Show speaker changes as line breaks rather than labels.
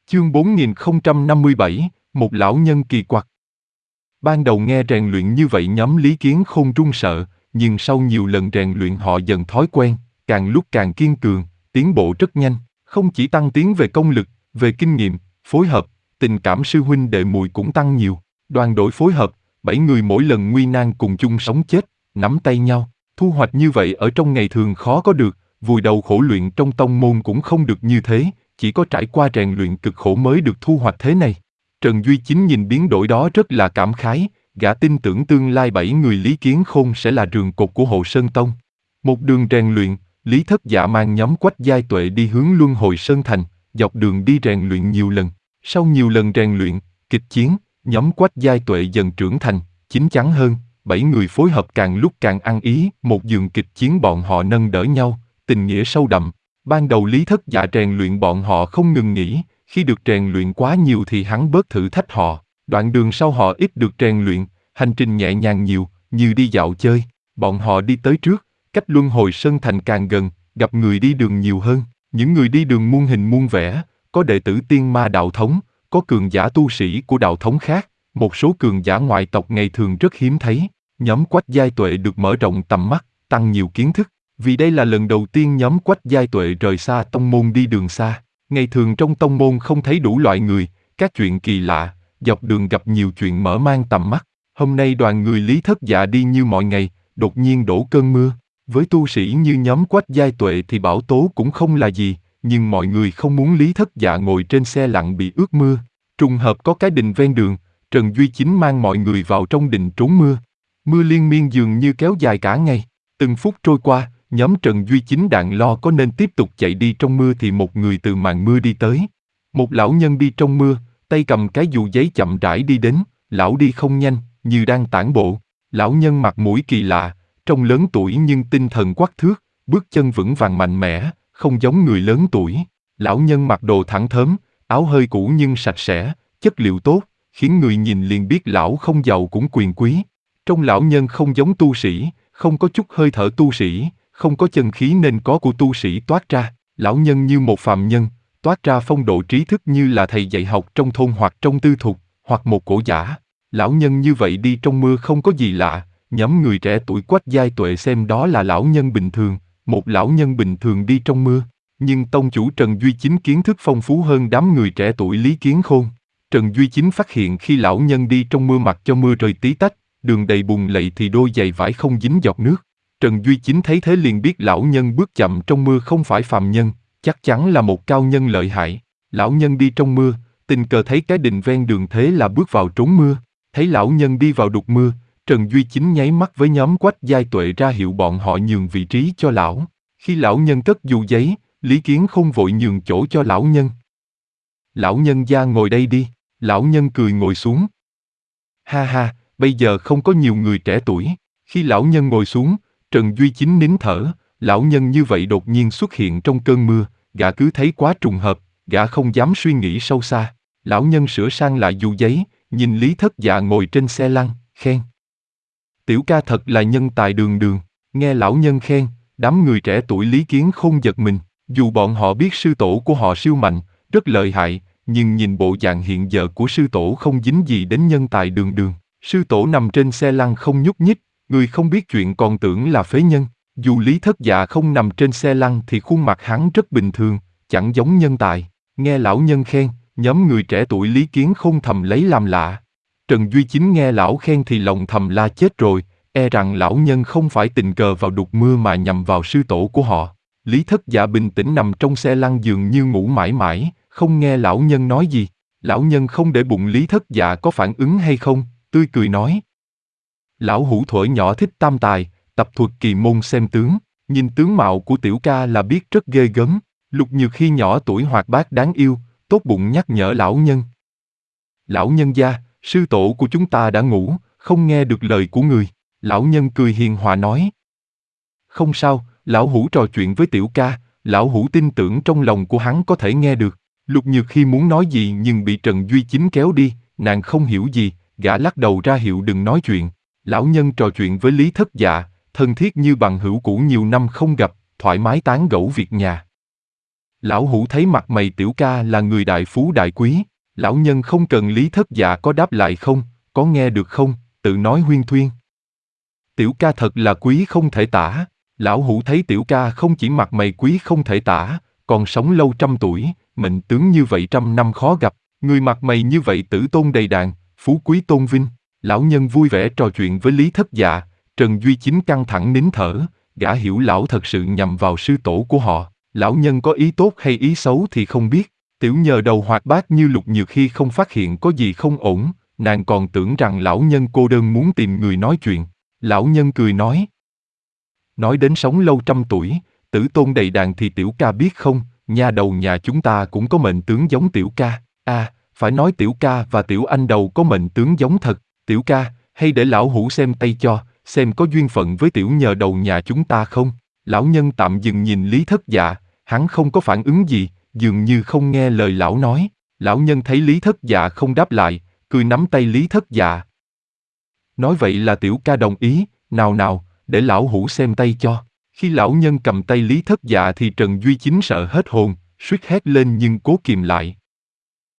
Chương 4057, một lão nhân kỳ quặc. Ban đầu nghe rèn luyện như vậy nhóm Lý Kiến Khôn run sợ, nhưng sau nhiều lần rèn luyện họ dần thói quen, càng lúc càng kiên cường, tiến bộ rất nhanh, không chỉ tăng tiến về công lực, về kinh nghiệm, phối hợp, tình cảm sư huynh đệ muội cũng tăng nhiều. Đoàn đội phối hợp, 7 người mỗi lần nguy nan cùng chung sống chết, nắm tay nhau, thu hoạch như vậy ở trong ngày thường khó có được, vùi đầu khổ luyện trong tông môn cũng không được như thế, chỉ có trải qua rèn luyện cực khổ mới được thu hoạch thế này. Trần Duy Chính nhìn biến đổi đó rất là cảm khái, gã tin tưởng tương lai 7 người Lý Kiến Khôn sẽ là rường cột của Hộ Sơn Tông. Một đường rèn luyện, Lý Thất Dạ mang nhóm Quách Giai Tuệ đi hướng Luân Hồi Sơn Thành, dọc đường đi rèn luyện nhiều lần. Sau nhiều lần rèn luyện, kịch chiến, nhóm Quách Giai Tuệ dần trưởng thành, chín chắn hơn, 7 người phối hợp càng lúc càng ăn ý, một giường kịch chiến bọn họ nâng đỡ nhau, tình nghĩa sâu đậm. Ban đầu Lý Thất Dạ rèn luyện bọn họ không ngừng nghỉ, khi được rèn luyện quá nhiều thì hắn bớt thử thách họ. Đoạn đường sau họ ít được rèn luyện, hành trình nhẹ nhàng nhiều, như đi dạo chơi. Bọn họ đi tới trước, cách Luân Hồi Sơn Thành càng gần, gặp người đi đường nhiều hơn. Những người đi đường muôn hình muôn vẻ, có đệ tử tiên ma đạo thống, có cường giả tu sĩ của đạo thống khác, một số cường giả ngoại tộc ngày thường rất hiếm thấy. Nhóm Quách Giai Tuệ được mở rộng tầm mắt, tăng nhiều kiến thức. Vì đây là lần đầu tiên nhóm Quách Giai Tuệ rời xa tông môn đi đường xa. Ngày thường trong tông môn không thấy đủ loại người, các chuyện kỳ lạ, dọc đường gặp nhiều chuyện mở mang tầm mắt. Hôm nay đoàn người Lý Thất Dạ đi như mọi ngày, đột nhiên đổ cơn mưa. Với tu sĩ như nhóm Quách Giai Tuệ thì bão tố cũng không là gì, nhưng mọi người không muốn Lý Thất Dạ ngồi trên xe lặn bị ướt mưa. Trùng hợp có cái đình ven đường, Trần Duy Chính mang mọi người vào trong đình trốn mưa. Mưa liên miên dường như kéo dài cả ngày. Từng phút trôi qua, nhóm Trần Duy Chính đặng lo có nên tiếp tục chạy đi trong mưa thì một người từ màn mưa đi tới. Một lão nhân đi trong mưa, tay cầm cái dù giấy chậm rãi đi đến, lão đi không nhanh, như đang tản bộ. Lão nhân mặt mũi kỳ lạ, trông lớn tuổi nhưng tinh thần quắc thước, bước chân vững vàng mạnh mẽ, không giống người lớn tuổi. Lão nhân mặc đồ thẳng thớm, áo hơi cũ nhưng sạch sẽ, chất liệu tốt, khiến người nhìn liền biết lão không giàu cũng quyền quý. Trong lão nhân không giống tu sĩ, không có chút hơi thở tu sĩ, không có chân khí nên có của tu sĩ toát ra. Lão nhân như một phàm nhân, toát ra phong độ trí thức như là thầy dạy học trong thôn hoặc trong tư thục, hoặc một cổ giả. Lão nhân như vậy đi trong mưa không có gì lạ, nhóm người trẻ tuổi Quách Giai Tuệ xem đó là lão nhân bình thường, một lão nhân bình thường đi trong mưa. Nhưng tông chủ Trần Duy Chính kiến thức phong phú hơn đám người trẻ tuổi Lý Kiến Khôn. Trần Duy Chính phát hiện khi lão nhân đi trong mưa mặc cho mưa rơi tí tách, đường đầy bùn lầy thì đôi giày vải không dính giọt nước. Trần Duy Chính thấy thế liền biết lão nhân bước chậm trong mưa không phải phàm nhân, chắc chắn là một cao nhân lợi hại. Lão nhân đi trong mưa, tình cờ thấy cái đình ven đường thế là bước vào trốn mưa. Thấy lão nhân đi vào đục mưa, Trần Duy Chính nháy mắt với nhóm Quách Giai Tuệ ra hiệu bọn họ nhường vị trí cho lão. Khi lão nhân cất dù giấy, Lý Kiến Khôn vội nhường chỗ cho lão nhân. Lão nhân gia ngồi đây đi, lão nhân cười ngồi xuống. Ha ha, bây giờ không có nhiều người trẻ tuổi. Khi lão nhân ngồi xuống, Trần Duy Chính nín thở, lão nhân như vậy đột nhiên xuất hiện trong cơn mưa, gã cứ thấy quá trùng hợp, gã không dám suy nghĩ sâu xa. Lão nhân sửa sang lại dù giấy, nhìn Lý Thất Dạ ngồi trên xe lăn, khen. Tiểu ca thật là nhân tài đường đường. Nghe lão nhân khen, đám người trẻ tuổi Lý Kiến Khôn giật mình. Dù bọn họ biết sư tổ của họ siêu mạnh, rất lợi hại, nhưng nhìn bộ dạng hiện giờ của sư tổ không dính gì đến nhân tài đường đường. Sư tổ nằm trên xe lăn không nhúc nhích, người không biết chuyện còn tưởng là phế nhân. Dù Lý Thất Dạ không nằm trên xe lăn thì khuôn mặt hắn rất bình thường, chẳng giống nhân tài. Nghe lão nhân khen, nhóm người trẻ tuổi Lý Kiến Khôn thầm lấy làm lạ. Trần Duy Chính nghe lão khen thì lòng thầm la chết rồi, e rằng lão nhân không phải tình cờ vào đục mưa mà nhằm vào sư tổ của họ. Lý Thất Dạ bình tĩnh nằm trong xe lăn dường như ngủ mãi mãi, không nghe lão nhân nói gì. Lão nhân không để bụng Lý Thất Dạ có phản ứng hay không, tươi cười nói. Lão hủ thuở nhỏ thích tam tài, tập thuật kỳ môn xem tướng, nhìn tướng mạo của tiểu ca là biết rất ghê gớm. Lục Nhược khi nhỏ tuổi hoạt bát đáng yêu, tốt bụng nhắc nhở lão nhân. Lão nhân gia, sư tổ của chúng ta đã ngủ, không nghe được lời của người. Lão nhân cười hiền hòa nói. Không sao, lão hủ trò chuyện với tiểu ca, lão hủ tin tưởng trong lòng của hắn có thể nghe được. Lục Nhược khi muốn nói gì nhưng bị Trần Duy Chính kéo đi, nàng không hiểu gì, gã lắc đầu ra hiệu đừng nói chuyện. Lão nhân trò chuyện với Lý Thất Dạ, thân thiết như bằng hữu cũ nhiều năm không gặp, thoải mái tán gẫu việc nhà. Lão Hủ thấy mặt mày Tiểu ca là người đại phú đại quý, lão nhân không cần Lý Thất Dạ có đáp lại không, có nghe được không, tự nói huyên thuyên. Tiểu ca thật là quý không thể tả, lão Hủ thấy Tiểu ca không chỉ mặt mày quý không thể tả, còn sống lâu trăm tuổi, mệnh tướng như vậy trăm năm khó gặp, người mặt mày như vậy tử tôn đầy đàn, phú quý tôn vinh. Lão nhân vui vẻ trò chuyện với Lý Thất Dạ, Trần Duy Chính căng thẳng nín thở, gã hiểu lão thật sự nhằm vào sư tổ của họ, lão nhân có ý tốt hay ý xấu thì không biết. Tiểu nhờ đầu hoạt bát như Lục Nhược Hy không phát hiện có gì không ổn, nàng còn tưởng rằng lão nhân cô đơn muốn tìm người nói chuyện. Lão nhân cười nói đến sống lâu trăm tuổi, tử tôn đầy đàn thì Tiểu ca biết không, nha đầu nhà chúng ta cũng có mệnh tướng giống Tiểu ca. Phải nói Tiểu ca và Tiểu anh đầu có mệnh tướng giống thật. Tiểu ca, hay để lão Hủ xem tay cho, xem có duyên phận với Tiểu nhờ đầu nhà chúng ta không? Lão nhân tạm dừng nhìn Lý Thất Dạ, hắn không có phản ứng gì, dường như không nghe lời lão nói. Lão nhân thấy Lý Thất Dạ không đáp lại, cười nắm tay Lý Thất Dạ. Nói vậy là Tiểu ca đồng ý, nào nào, để lão Hủ xem tay cho. Khi lão nhân cầm tay Lý Thất Dạ thì Trần Duy Chính sợ hết hồn, suýt hét lên nhưng cố kìm lại.